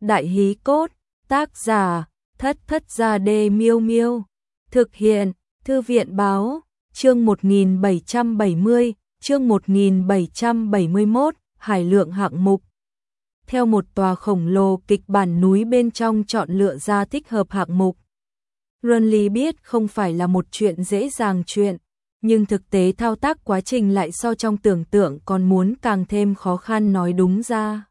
Đại hí cốt, tác giả, Thất Thất Gia Đê Miêu Miêu. Thực hiện, Thư viện báo, chương 1770, chương 1771, Hải lượng hạng mục. Theo một tòa khổng lồ kịch bản núi bên trong chọn lựa ra thích hợp hạng mục. Runly biết không phải là một chuyện dễ dàng chuyện, nhưng thực tế thao tác quá trình lại so trong tưởng tượng còn muốn càng thêm khó khăn. Nói đúng ra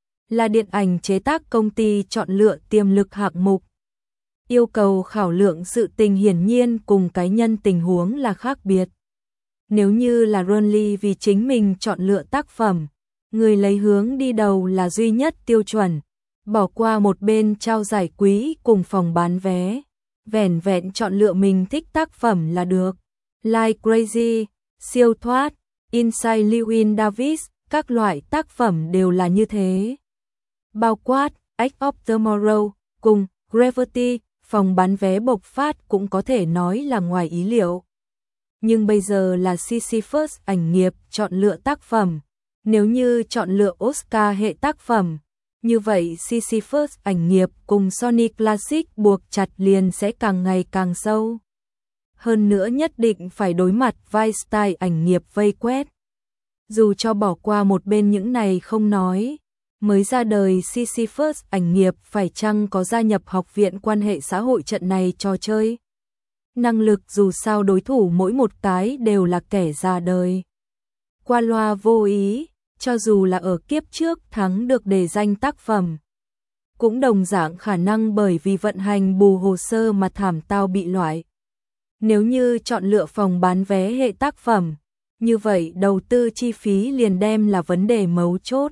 là điện ảnh chế tác công ty chọn lựa tiềm lực hạng mục. Yêu cầu khảo lượng sự tình hiển nhiên cùng cá nhân tình huống là khác biệt. Nếu như là Runly vì chính mình chọn lựa tác phẩm, người lấy hướng đi đầu là duy nhất tiêu chuẩn, bỏ qua một bên trao giải quý cùng phòng bán vé, vẻn vẹn chọn lựa mình thích tác phẩm là được. Like Crazy, Siêu Thoát, Inside Llewyn Davis, các loại tác phẩm đều là như thế. Bao quát, Edge of Tomorrow, cùng Gravity, phòng bán vé bộc phát cũng có thể nói là ngoài ý liệu. Nhưng bây giờ là Sisyphus ảnh nghiệp chọn lựa tác phẩm. Nếu như chọn lựa Oscar hệ tác phẩm, như vậy Sisyphus ảnh nghiệp cùng Sony Classic buộc chặt liền sẽ càng ngày càng sâu. Hơn nữa nhất định phải đối mặt vai style ảnh nghiệp vây quét. Dù cho bỏ qua một bên những này không nói, mới ra đời Sisyphus ảnh nghiệp phải chăng có gia nhập học viện quan hệ xã hội trận này trò chơi. Năng lực dù sao đối thủ mỗi một cái đều là kẻ ra đời. Qua loa vô ý, cho dù là ở kiếp trước thắng được đề danh tác phẩm, cũng đồng dạng khả năng bởi vì vận hành bù hồ sơ mà thảm tao bị loại. Nếu như chọn lựa phòng bán vé hệ tác phẩm, như vậy đầu tư chi phí liền đem là vấn đề mấu chốt.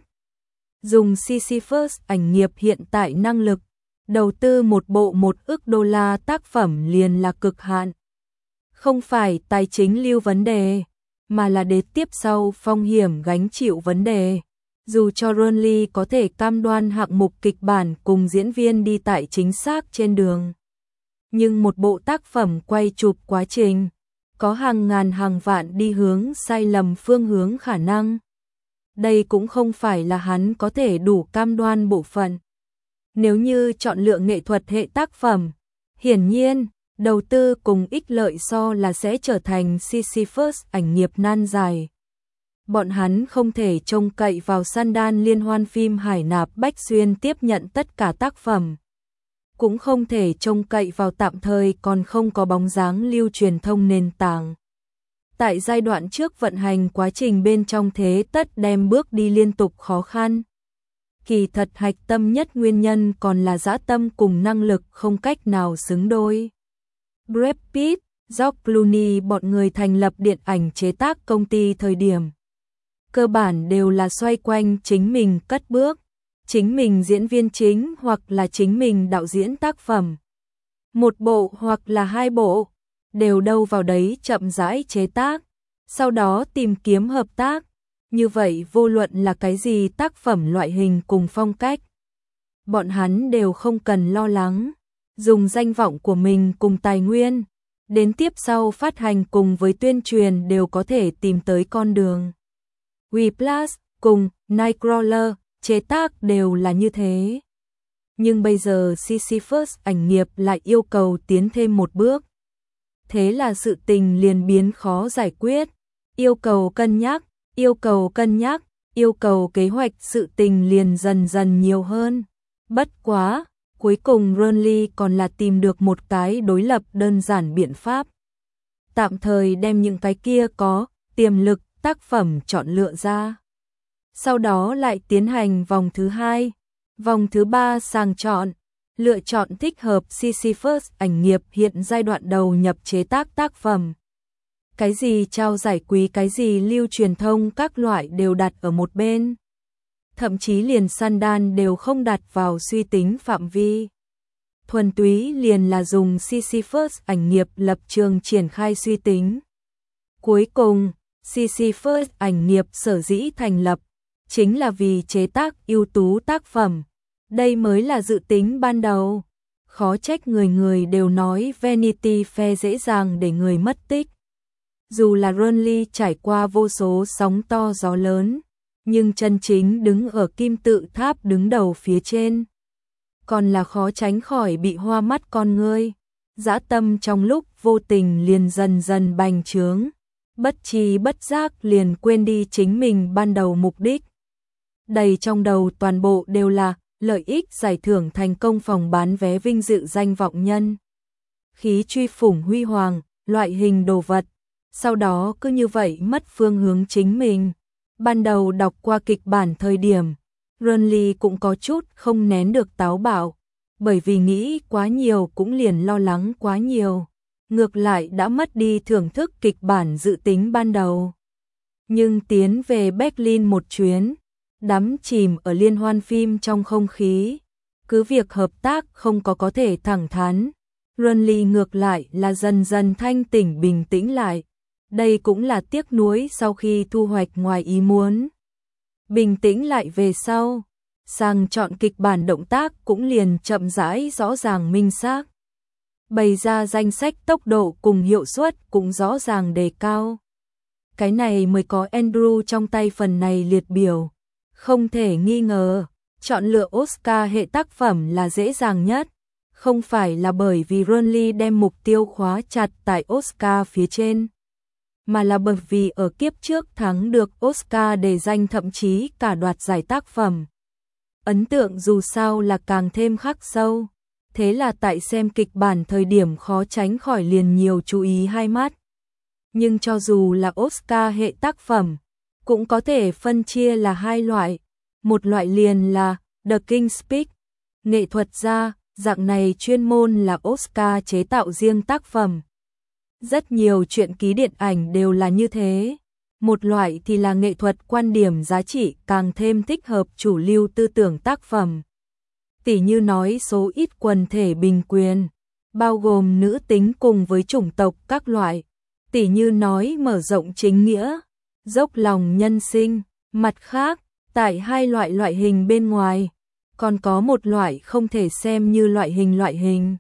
Dùng Sisyphus ảnh nghiệp hiện tại năng lực, đầu tư một bộ $1 ức tác phẩm liền là cực hạn. Không phải tài chính lưu vấn đề, mà là đến tiếp sau phong hiểm gánh chịu vấn đề. Dù cho Runly có thể cam đoan hạng mục kịch bản cùng diễn viên đi tại chính xác trên đường, nhưng một bộ tác phẩm quay chụp quá trình, có hàng ngàn hàng vạn đi hướng sai lầm phương hướng khả năng. Đây cũng không phải là hắn có thể đủ cam đoan bộ phận. Nếu như chọn lựa nghệ thuật hệ tác phẩm, hiển nhiên, đầu tư cùng ích lợi so là sẽ trở thành Sisyphus ảnh nghiệp nan giải. Bọn hắn không thể trông cậy vào Sundance liên hoan phim Hải Nạp Bách Xuyên tiếp nhận tất cả tác phẩm. Cũng không thể trông cậy vào tạm thời còn không có bóng dáng lưu truyền thông nền tảng. Tại giai đoạn trước vận hành quá trình bên trong thế tất đem bước đi liên tục khó khăn. Kỳ thật hạch tâm nhất nguyên nhân còn là dã tâm cùng năng lực không cách nào xứng đôi. Brad Pitt, George Clooney bọn người thành lập điện ảnh chế tác công ty thời điểm. Cơ bản đều là xoay quanh chính mình cất bước, chính mình diễn viên chính hoặc là chính mình đạo diễn tác phẩm. Một bộ hoặc là hai bộ, đều đâu vào đấy chậm rãi chế tác, sau đó tìm kiếm hợp tác. Như vậy vô luận là cái gì tác phẩm loại hình cùng phong cách, bọn hắn đều không cần lo lắng, dùng danh vọng của mình cùng tài nguyên, đến tiếp sau phát hành cùng với tuyên truyền đều có thể tìm tới con đường. Whiplash cùng Nightcrawler chế tác đều là như thế. Nhưng bây giờ Sisyphus ảnh nghiệp lại yêu cầu tiến thêm một bước. Thế là sự tình liền biến khó giải quyết, yêu cầu cân nhắc, yêu cầu kế hoạch sự tình liền dần dần nhiều hơn. Bất quá, cuối cùng Runly còn là tìm được một cái đối lập đơn giản biện pháp. Tạm thời đem những cái kia có tiềm lực tác phẩm chọn lựa ra. Sau đó lại tiến hành vòng thứ 2, vòng thứ 3 sàng chọn, lựa chọn thích hợp Sisyphus ảnh nghiệp hiện giai đoạn đầu nhập chế tác tác phẩm. Cái gì trao giải quý, cái gì lưu truyền thông các loại đều đặt ở một bên. Thậm chí liền Sundance đều không đặt vào suy tính phạm vi. Thuần túy liền là dùng Sisyphus ảnh nghiệp lập trường triển khai suy tính. Cuối cùng, Sisyphus ảnh nghiệp sở dĩ thành lập, chính là vì chế tác ưu tú tác phẩm. Đây mới là dự tính ban đầu. Khó trách người người đều nói Vanity Fair dễ dàng để người mất tích. Dù là Runly trải qua vô số sóng to gió lớn, nhưng chân chính đứng ở kim tự tháp đứng đầu phía trên. còn là khó tránh khỏi bị hoa mắt con ngươi. Dã tâm trong lúc vô tình liền dần dần bành trướng, bất tri bất giác liền quên đi chính mình ban đầu mục đích. Đầy trong đầu toàn bộ đều là lợi ích giải thưởng thành công phòng bán vé vinh dự danh vọng nhân. Khí truy phủng huy hoàng, loại hình đồ vật. Sau đó cứ như vậy mất phương hướng chính mình. Ban đầu đọc qua kịch bản thời điểm, Renly cũng có chút không nén được táo bạo, bởi vì nghĩ quá nhiều cũng liền lo lắng quá nhiều. Ngược lại đã mất đi thưởng thức kịch bản dự tính ban đầu. Nhưng tiến về Berlin một chuyến, đắm chìm ở liên hoan phim trong không khí, cứ việc hợp tác không có thể thẳng thắn, Renly ngược lại là dần dần thanh tỉnh bình tĩnh lại. Đây cũng là tiếc nuối sau khi thu hoạch ngoài ý muốn. Bình tĩnh lại về sau, sang chọn kịch bản động tác cũng liền chậm rãi rõ ràng minh xác. Bày ra danh sách tốc độ cùng hiệu suất cũng rõ ràng đề cao. Cái này mới có Andrew trong tay phần này liệt biểu. Không thể nghi ngờ, chọn lựa Oscar hệ tác phẩm là dễ dàng nhất. Không phải là bởi vì Renly đem mục tiêu khóa chặt tại Oscar phía trên, mà là bởi vì ở kiếp trước thắng được Oscar đề danh thậm chí cả đoạt giải tác phẩm. Ấn tượng dù sao là càng thêm khắc sâu. Thế là tại xem kịch bản thời điểm khó tránh khỏi liền nhiều chú ý hai mắt. Nhưng cho dù là Oscar hệ tác phẩm, cũng có thể phân chia là hai loại. Một loại liền là The King's Speech, nghệ thuật gia, dạng này chuyên môn là Oscar chế tạo riêng tác phẩm. Rất nhiều truyện ký điện ảnh đều là như thế. Một loại thì là nghệ thuật quan điểm giá trị càng thêm thích hợp chủ lưu tư tưởng tác phẩm. Tỉ như nói số ít quần thể bình quyền, bao gồm nữ tính cùng với chủng tộc các loại. Tỉ như nói mở rộng chính nghĩa, dốc lòng nhân sinh. Mặt khác, tại hai loại hình bên ngoài, còn có một loại không thể xem như loại hình.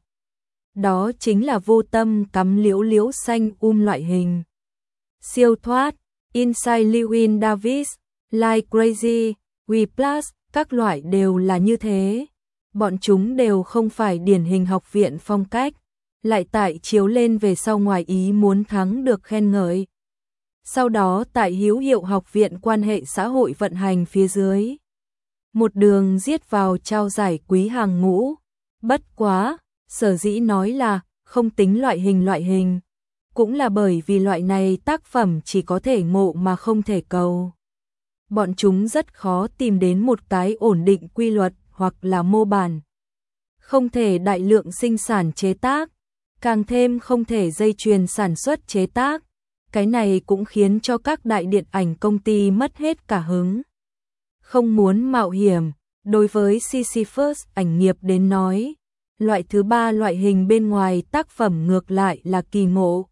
Đó chính là vô tâm cắm liễu xanh loại hình. Siêu thoát, Inside Llewyn Davis, Like Crazy, We+, các loại đều là như thế. Bọn chúng đều không phải điển hình học viện phong cách, lại tại chiếu lên về sau ngoài ý muốn thắng được khen ngợi. Sau đó tại hữu hiệu học viện quan hệ xã hội vận hành phía dưới, một đường giết vào trao giải quý hàng ngũ. Bất quá, sở dĩ nói là không tính loại hình, cũng là bởi vì loại này tác phẩm chỉ có thể ngộ mà không thể cầu. Bọn chúng rất khó tìm đến một cái ổn định quy luật hoặc là mô bản. Không thể đại lượng sinh sản chế tác, càng thêm không thể dây chuyền sản xuất chế tác. Cái này cũng khiến cho các đại điện ảnh công ty mất hết cả hứng. Không muốn mạo hiểm, đối với Sisyphus ảnh nghiệp đến nói, loại thứ ba loại hình bên ngoài tác phẩm ngược lại là kỳ ngộ.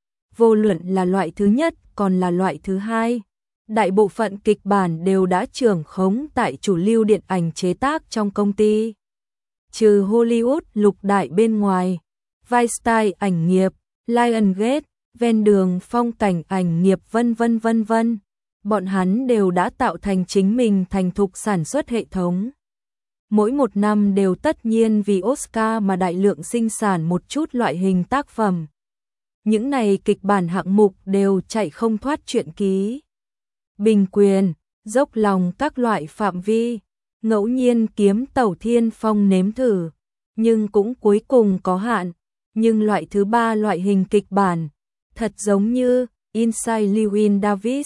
Vô luận là loại thứ nhất còn là loại thứ hai, đại bộ phận kịch bản đều đã trưởng khống tại chủ lưu điện ảnh chế tác trong công ty. Trừ Hollywood lục đại bên ngoài, Weinstein ảnh nghiệp, Lionsgate, ven đường phong cảnh ảnh nghiệp vân vân. Bọn hắn đều đã tạo thành chính mình thành thục sản xuất hệ thống. Mỗi một năm đều tất nhiên vì Oscar mà đại lượng sinh sản một chút loại hình tác phẩm. Những này kịch bản hạng mục đều chạy không thoát truyện ký, bình quyền, dốc lòng các loại phạm vi, ngẫu nhiên kiếm tẩu thiên phong nếm thử, nhưng cũng cuối cùng có hạn. Nhưng loại thứ ba loại hình kịch bản, thật giống như Inside Llewyn Davis,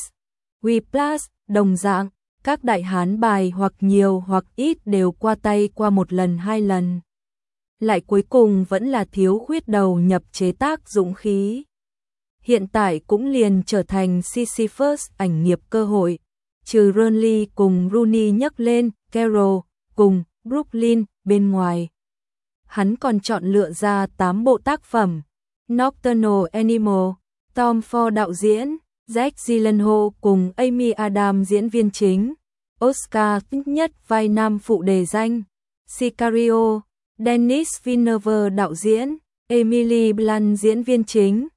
We+, đồng dạng, các đại hán bài hoặc nhiều hoặc ít đều qua tay qua một lần hai lần. Lại cuối cùng vẫn là thiếu khuyết đầu nhập chế tác dũng khí. Hiện tại cũng liền trở thành Sisyphus ảnh nghiệp cơ hội, trừ Renly cùng Rooney nhấc lên, Carol cùng Brooklyn bên ngoài. Hắn còn chọn lựa ra 8 bộ tác phẩm. Nocturnal Animal, Tom Ford đạo diễn, Jake Gyllenhaal cùng Amy Adams diễn viên chính. Oscar nhất vai nam phụ đề danh. Sicario, Denis Villeneuve đạo diễn, Emily Blunt diễn viên chính.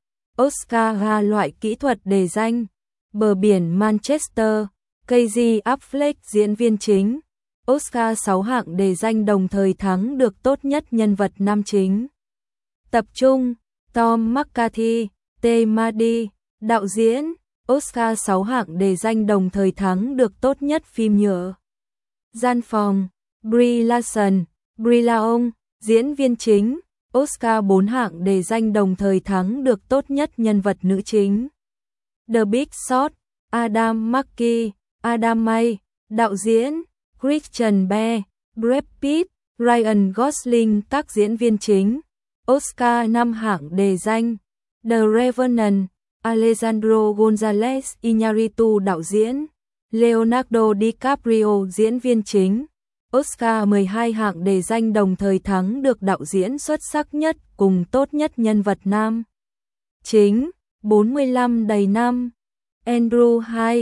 Oscar loại kỹ thuật đề danh. Bờ biển Manchester, Casey Affleck diễn viên chính. Oscar 6 hạng đề danh đồng thời thắng được tốt nhất nhân vật nam chính. Tập trung, Tom McCarthy, T. Madi, đạo diễn, Oscar 6 hạng đề danh đồng thời thắng được tốt nhất phim nhựa. Gian phòng, Brie Larson, Brie Larson, diễn viên chính, Oscar 4 hạng đề danh đồng thời thắng được tốt nhất nhân vật nữ chính. The Big Short, Adam McKay, Adam May, đạo diễn, Christian Bale, Brad Pitt, Ryan Gosling các diễn viên chính. Oscar 5 hạng đề danh. The Revenant, Alejandro González Iñárritu đạo diễn, Leonardo DiCaprio diễn viên chính. Oscar 12 hạng đề danh đồng thời thắng được đạo diễn xuất sắc nhất cùng tốt nhất nhân vật nam chính. 45 đầy năm. Andrew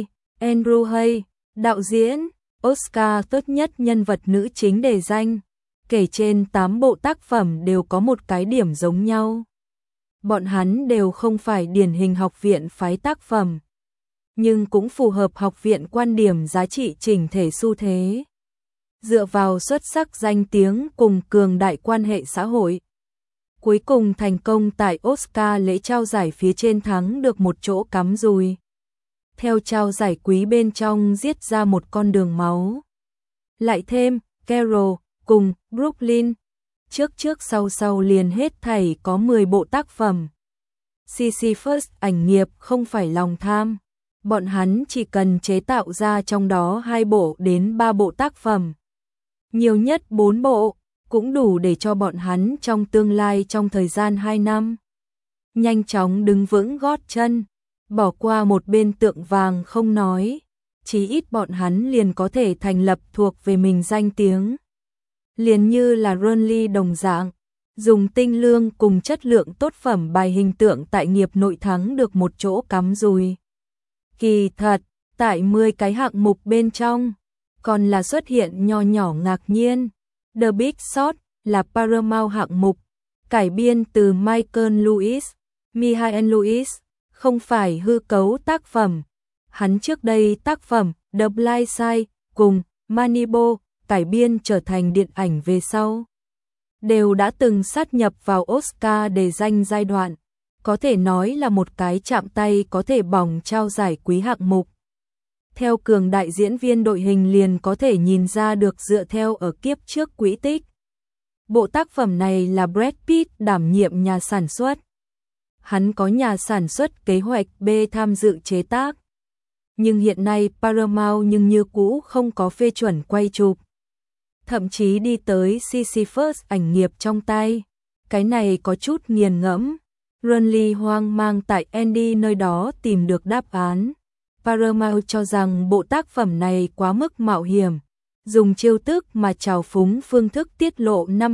Haigh, đạo diễn, Oscar tốt nhất nhân vật nữ chính đề danh. Kể trên 8 bộ tác phẩm đều có một cái điểm giống nhau. Bọn hắn đều không phải điển hình học viện phái tác phẩm, nhưng cũng phù hợp học viện quan điểm giá trị chỉnh thể xu thế. Dựa vào xuất sắc danh tiếng cùng cường đại quan hệ xã hội, cuối cùng thành công tại Oscar lễ trao giải phía trên thắng được một chỗ cắm rùi. Theo trao giải quý bên trong giết ra một con đường máu. Lại thêm, Carol cùng Brooklyn, trước sau liền hết thảy có 10 bộ tác phẩm. Sisyphus ảnh nghiệp không phải lòng tham, bọn hắn chỉ cần chế tạo ra trong đó 2 bộ đến 3 bộ tác phẩm. Nhiều nhất 4 bộ, cũng đủ để cho bọn hắn trong tương lai trong thời gian 2 năm. Nhanh chóng đứng vững gót chân, bỏ qua một bên tượng vàng không nói, chí ít bọn hắn liền có thể thành lập thuộc về mình danh tiếng. Liền như là Burnley đồng dạng, dùng tinh lương cùng chất lượng tốt phẩm bài hình tượng tại nghiệp nội thắng được một chỗ cắm rùi. Kỳ thật, tại 10 cái hạng mục bên trong, còn là xuất hiện nho nhỏ ngạc nhiên. The Big Short là Paramount hạng mục, cải biên từ Michael Lewis, không phải hư cấu tác phẩm. Hắn trước đây tác phẩm The Blind Side cùng Moneyball cải biên trở thành điện ảnh về sau, đều đã từng sát nhập vào Oscar đề danh giai đoạn, có thể nói là một cái chạm tay có thể bỏng trao giải quý hạng mục. Theo cường đại diễn viên đội hình liền có thể nhìn ra được dựa theo ở kiếp trước quỹ tích. Bộ tác phẩm này là Brad Pitt đảm nhiệm nhà sản xuất. Hắn có nhà sản xuất kế hoạch B tham dự chế tác. Nhưng hiện nay Paramount nhưng như cũ không có phê chuẩn quay chụp. Thậm chí đi tới Sisyphus ảnh nghiệp trong tay. Cái này có chút nghiền ngẫm. Burnley hoang mang tại Andy nơi đó tìm được đáp án. Paramount cho rằng bộ tác phẩm này quá mức mạo hiểm, dùng chiêu thức mà trào phúng phương thức tiết lộ năm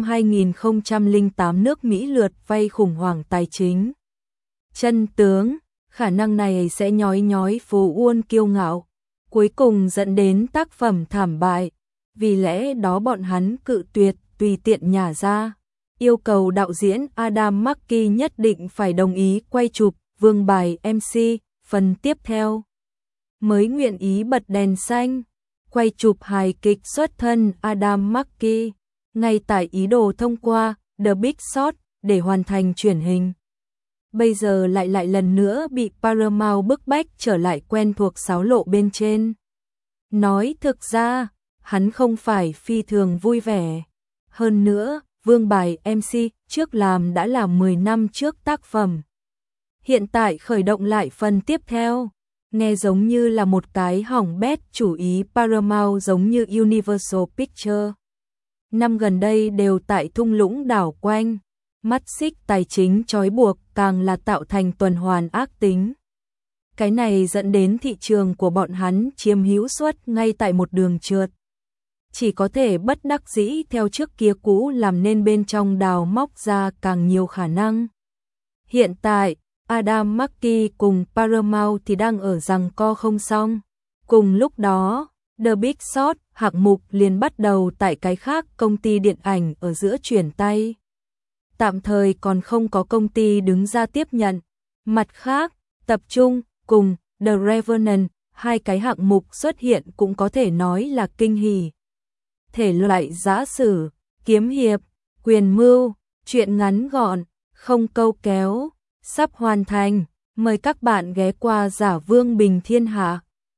2008 nước Mỹ lượt vay khủng hoảng tài chính. Chân tướng, khả năng này sẽ nhói phố Uôn kiêu ngạo, cuối cùng dẫn đến tác phẩm thảm bại. Vì lẽ đó bọn hắn cự tuyệt tùy tiện nhả ra, yêu cầu đạo diễn Adam McKay nhất định phải đồng ý quay chụp Vương bài MC, phần tiếp theo mới nguyện ý bật đèn xanh, quay chụp hài kịch xuất thân Adam McKay, ngay tại ý đồ thông qua The Big Short để hoàn thành truyền hình. Bây giờ lại lần nữa bị Paramount bức bách trở lại quen thuộc sáo lộ bên trên. Nói thực ra, hắn không phải phi thường vui vẻ. Hơn nữa, Vương bài MC trước làm đã là 10 năm trước tác phẩm. Hiện tại khởi động lại phần tiếp theo, nghe giống như là một cái hỏng bét chủ ý. Paramount giống như Universal Pictures. Năm gần đây đều tại thung lũng đảo quanh, mắt xích tài chính trói buộc càng là tạo thành tuần hoàn ác tính. Cái này dẫn đến thị trường của bọn hắn chiếm hữu suất ngay tại một đường trượt. Chỉ có thể bất đắc dĩ theo trước kia cũ làm nên bên trong đào móc ra càng nhiều khả năng. Hiện tại, Adam McKay cùng Paramount thì đang ở giằng co không xong. Cùng lúc đó, The Big Short hạng mục liền bắt đầu tại cái khác công ty điện ảnh ở giữa chuyển tay. Tạm thời còn không có công ty đứng ra tiếp nhận. Mặt khác, tập trung cùng The Revenant, hai cái hạng mục xuất hiện cũng có thể nói là kinh hỉ. thể loại giã sử, kiếm hiệp, quyền mưu, truyện ngắn gọn, không câu kéo, sắp hoàn thành. Mời các bạn ghé qua Giả Vương Bình Thiên Hạ.